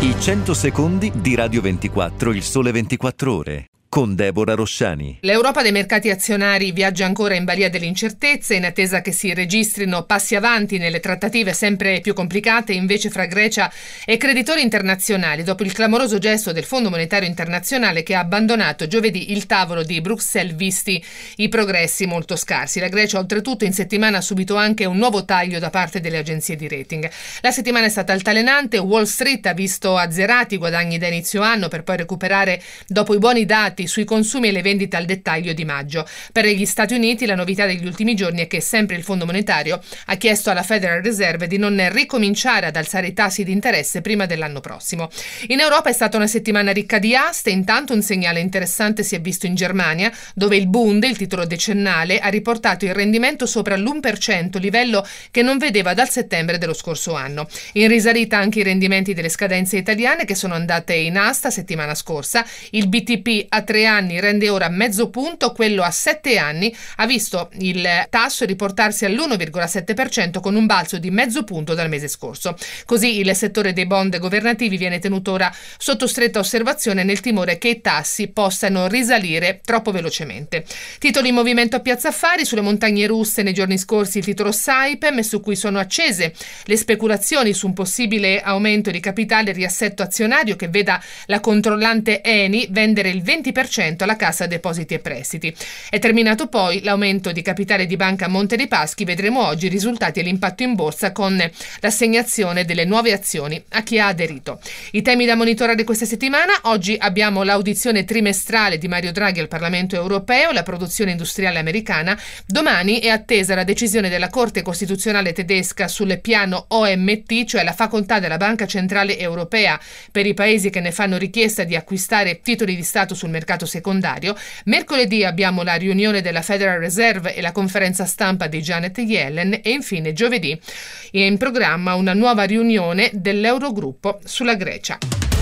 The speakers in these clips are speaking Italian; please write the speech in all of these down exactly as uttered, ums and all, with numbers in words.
I cento secondi di Radio ventiquattro, il sole ventiquattro ore. Con Deborah Rosciani. L'Europa dei mercati azionari viaggia ancora in balia delle incertezze, in attesa che si registrino passi avanti nelle trattative sempre più complicate invece fra Grecia e creditori internazionali, dopo il clamoroso gesto del Fondo Monetario Internazionale che ha abbandonato giovedì il tavolo di Bruxelles visti i progressi molto scarsi. La Grecia oltretutto in settimana ha subito anche un nuovo taglio da parte delle agenzie di rating. La settimana è stata altalenante, Wall Street ha visto azzerati i guadagni da inizio anno per poi recuperare dopo i buoni dati sui consumi e le vendite al dettaglio di maggio. Per gli Stati Uniti la novità degli ultimi giorni è che sempre il Fondo Monetario ha chiesto alla Federal Reserve di non ricominciare ad alzare i tassi di interesse prima dell'anno prossimo. In Europa è stata una settimana ricca di aste, intanto un segnale interessante si è visto in Germania, dove il Bund, il titolo decennale, ha riportato il rendimento sopra l'uno per cento, livello che non vedeva dal settembre dello scorso anno. In risalita anche i rendimenti delle scadenze italiane che sono andate in asta settimana scorsa. Il B T P a tre anni rende ora mezzo punto, quello a sette anni ha visto il tasso riportarsi all'uno virgola sette per cento con un balzo di mezzo punto dal mese scorso. Così il settore dei bond governativi viene tenuto ora sotto stretta osservazione nel timore che i tassi possano risalire troppo velocemente. Titoli in movimento a Piazza Affari, sulle montagne russe nei giorni scorsi il titolo Saipem, su cui sono accese le speculazioni su un possibile aumento di capitale e riassetto azionario che veda la controllante Eni vendere il venti per cento alla Cassa Depositi e Prestiti. È terminato poi l'aumento di capitale di Banca Monte dei Paschi, vedremo oggi i risultati e l'impatto in borsa con l'assegnazione delle nuove azioni a chi ha aderito. I temi da monitorare questa settimana: oggi abbiamo l'audizione trimestrale di Mario Draghi al Parlamento europeo, la produzione industriale americana. Domani è attesa la decisione della Corte Costituzionale tedesca sul piano O M T, cioè la facoltà della Banca Centrale Europea per i paesi che ne fanno richiesta di acquistare titoli di Stato sul mercato secondario. Mercoledì abbiamo la riunione della Federal Reserve e la conferenza stampa di Janet Yellen e infine giovedì è in programma una nuova riunione dell'Eurogruppo sulla Grecia.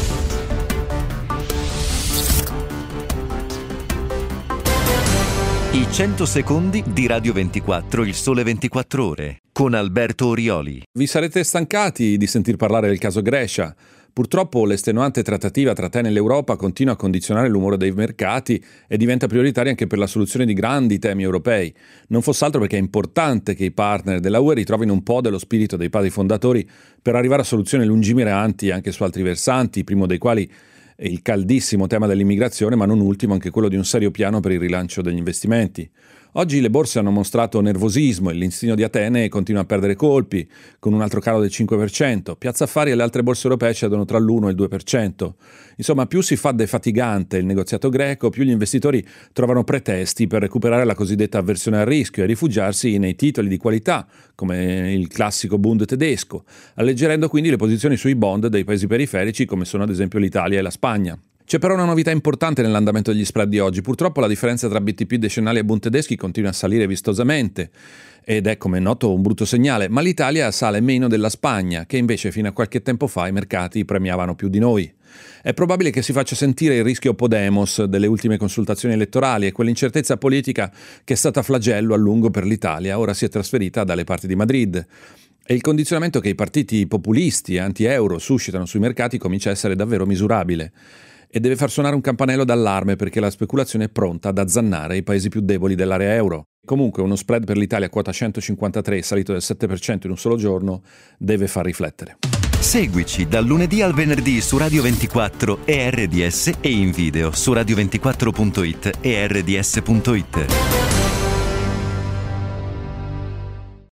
I cento secondi di Radio ventiquattro, il sole ventiquattro ore. Con Alberto Orioli. Vi sarete stancati di sentir parlare del caso Grecia. Purtroppo l'estenuante trattativa tra Atene e l'Europa continua a condizionare l'umore dei mercati e diventa prioritaria anche per la soluzione di grandi temi europei. Non fosse altro perché è importante che i partner della U E ritrovino un po' dello spirito dei padri fondatori per arrivare a soluzioni lungimiranti anche su altri versanti, primo dei quali è il caldissimo tema dell'immigrazione, ma non ultimo anche quello di un serio piano per il rilancio degli investimenti. Oggi le borse hanno mostrato nervosismo e l'istino di Atene continua a perdere colpi, con un altro calo del cinque per cento. Piazza Affari e le altre borse europee cedono tra l'uno e il due per cento. Insomma, più si fa defatigante il negoziato greco, più gli investitori trovano pretesti per recuperare la cosiddetta avversione al rischio e rifugiarsi nei titoli di qualità, come il classico Bund tedesco, alleggerendo quindi le posizioni sui bond dei paesi periferici, come sono ad esempio l'Italia e la Spagna. C'è però una novità importante nell'andamento degli spread di oggi. Purtroppo la differenza tra B T P decennali e Bund tedeschi continua a salire vistosamente ed è, come noto, un brutto segnale, ma l'Italia sale meno della Spagna, che invece fino a qualche tempo fa i mercati premiavano più di noi. È probabile che si faccia sentire il rischio Podemos delle ultime consultazioni elettorali e quell'incertezza politica che è stata flagello a lungo per l'Italia, ora si è trasferita dalle parti di Madrid. E il condizionamento che i partiti populisti e anti-euro suscitano sui mercati comincia a essere davvero misurabile. E deve far suonare un campanello d'allarme perché la speculazione è pronta ad azzannare i paesi più deboli dell'area euro. Comunque uno spread per l'Italia a quota centocinquantatré salito del sette per cento in un solo giorno deve far riflettere. Seguici dal lunedì al venerdì su Radio ventiquattro e R D S e in video su radio ventiquattro punto it e R D S punto it.